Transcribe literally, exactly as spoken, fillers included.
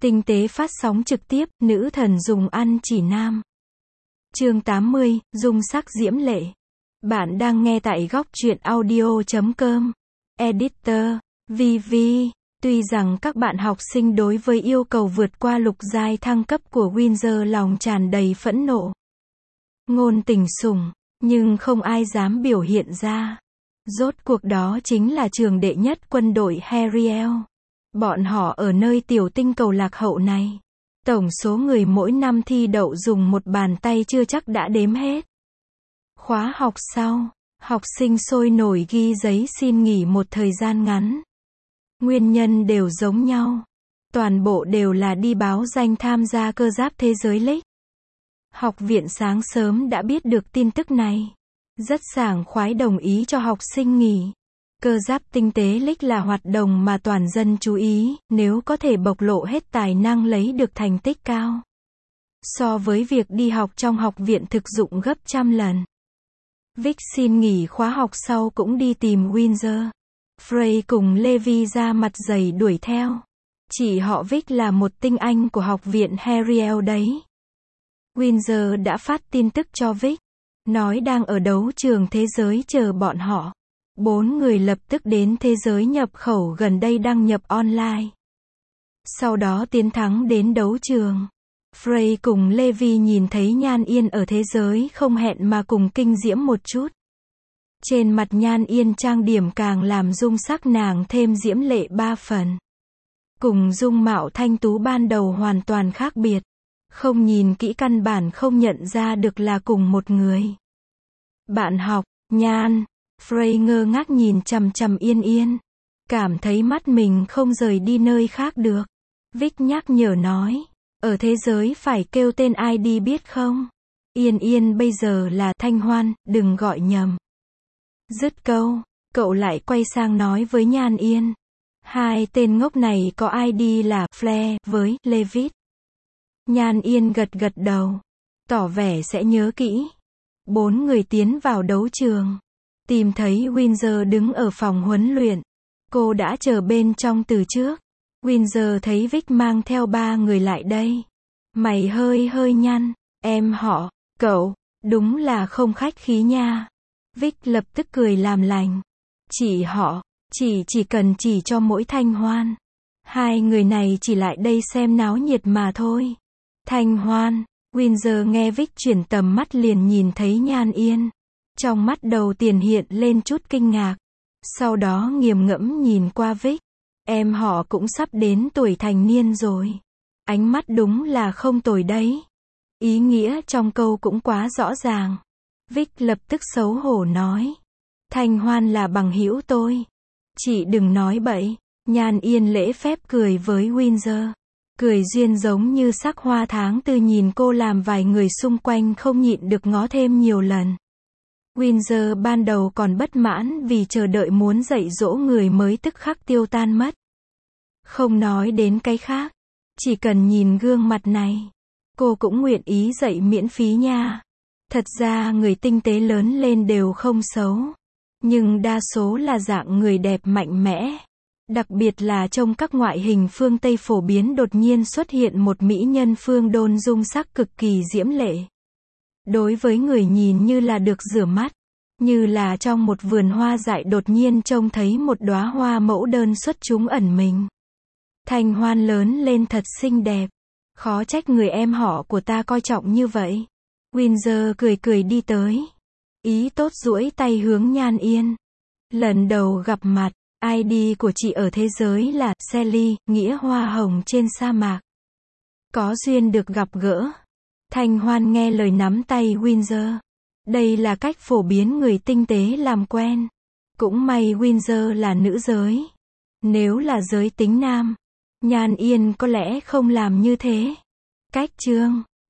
Tinh tế phát sóng trực tiếp, nữ thần dùng ăn chỉ nam. Chương tám mươi, dung sắc diễm lệ. Bạn đang nghe tại góc truyện audio chấm com. Editor, vê vê. Tuy rằng các bạn học sinh đối với yêu cầu vượt qua lục giai thăng cấp của Windsor lòng tràn đầy phẫn nộ, ngôn tình sủng, nhưng không ai dám biểu hiện ra. Rốt cuộc đó chính là trường đệ nhất quân đội Heriel. Bọn họ ở nơi tiểu tinh cầu lạc hậu này, tổng số người mỗi năm thi đậu dùng một bàn tay chưa chắc đã đếm hết. Khóa học sau, học sinh sôi nổi ghi giấy xin nghỉ một thời gian ngắn. Nguyên nhân đều giống nhau. Toàn bộ đều là đi báo danh tham gia cơ giáp thế giới League. Học viện sáng sớm đã biết được tin tức này, rất sảng khoái đồng ý cho học sinh nghỉ. Cơ giáp tinh tế League là hoạt động mà toàn dân chú ý, nếu có thể bộc lộ hết tài năng lấy được thành tích cao, so với việc đi học trong học viện thực dụng gấp trăm lần. Vic xin nghỉ khóa học sau cũng đi tìm Windsor. Frey cùng Levi ra mặt dày đuổi theo. Chỉ họ Vic là một tinh anh của học viện Heriel đấy. Windsor đã phát tin tức cho Vic, nói đang ở đấu trường thế giới chờ bọn họ. Bốn người lập tức đến thế giới nhập khẩu gần đây đăng nhập online. Sau đó tiến thắng đến đấu trường. Frey cùng Levi nhìn thấy Nhan Yên ở thế giới không hẹn mà cùng kinh diễm một chút. Trên mặt Nhan Yên trang điểm càng làm dung sắc nàng thêm diễm lệ ba phần. Cùng dung mạo thanh tú ban đầu hoàn toàn khác biệt. Không nhìn kỹ căn bản không nhận ra được là cùng một người. Bạn học, Nhan. Frey ngơ ngác nhìn chằm chằm Yên Yên. Cảm thấy mắt mình không rời đi nơi khác được. Vic nhắc nhở nói, ở thế giới phải kêu tên i đê biết không? Yên Yên bây giờ là Thanh Hoan, đừng gọi nhầm. Dứt câu, cậu lại quay sang nói với Nhan Yên. Hai tên ngốc này có i đê là Flair với Levitt. Nhan Yên gật gật đầu, tỏ vẻ sẽ nhớ kỹ. Bốn người tiến vào đấu trường. Tìm thấy Windsor đứng ở phòng huấn luyện. Cô đã chờ bên trong từ trước. Windsor thấy Vic mang theo ba người lại đây. Mày hơi hơi nhăn. Em họ, cậu, đúng là không khách khí nha. Vic lập tức cười làm lành. Chỉ họ, chỉ chỉ cần chỉ cho mỗi Thanh Hoan. Hai người này chỉ lại đây xem náo nhiệt mà thôi. Thanh Hoan, Windsor nghe Vic chuyển tầm mắt liền nhìn thấy Nhan Yên. Trong mắt đầu tiên hiện lên chút kinh ngạc. Sau đó nghiền ngẫm nhìn qua Vic. Em họ cũng sắp đến tuổi thành niên rồi. Ánh mắt đúng là không tồi đấy. Ý nghĩa trong câu cũng quá rõ ràng. Vic lập tức xấu hổ nói. Thanh Hoan là bằng hữu tôi. Chị đừng nói bậy. Nhan Yên lễ phép cười với Windsor. Cười duyên giống như sắc hoa tháng tư nhìn cô làm vài người xung quanh không nhịn được ngó thêm nhiều lần. Windsor ban đầu còn bất mãn vì chờ đợi muốn dạy dỗ người mới tức khắc tiêu tan mất. Không nói đến cái khác. Chỉ cần nhìn gương mặt này, cô cũng nguyện ý dạy miễn phí nha. Thật ra người tinh tế lớn lên đều không xấu. Nhưng đa số là dạng người đẹp mạnh mẽ. Đặc biệt là trong các ngoại hình phương Tây phổ biến đột nhiên xuất hiện một mỹ nhân phương Đôn dung sắc cực kỳ diễm lệ. Đối với người nhìn như là được rửa mắt. Như là trong một vườn hoa dại đột nhiên trông thấy một đóa hoa mẫu đơn xuất chúng ẩn mình. Thanh Hoan lớn lên thật xinh đẹp. Khó trách người em họ của ta coi trọng như vậy. Windsor cười cười đi tới. Ý tốt duỗi tay hướng Nhan Yên. Lần đầu gặp mặt, i đê của chị ở thế giới là Sally, nghĩa hoa hồng trên sa mạc. Có duyên được gặp gỡ. Thanh Hoan nghe lời nắm tay Windsor. Đây là cách phổ biến người tinh tế làm quen. Cũng may Windsor là nữ giới. Nếu là giới tính nam, Nhan Yên có lẽ không làm như thế. Cách chương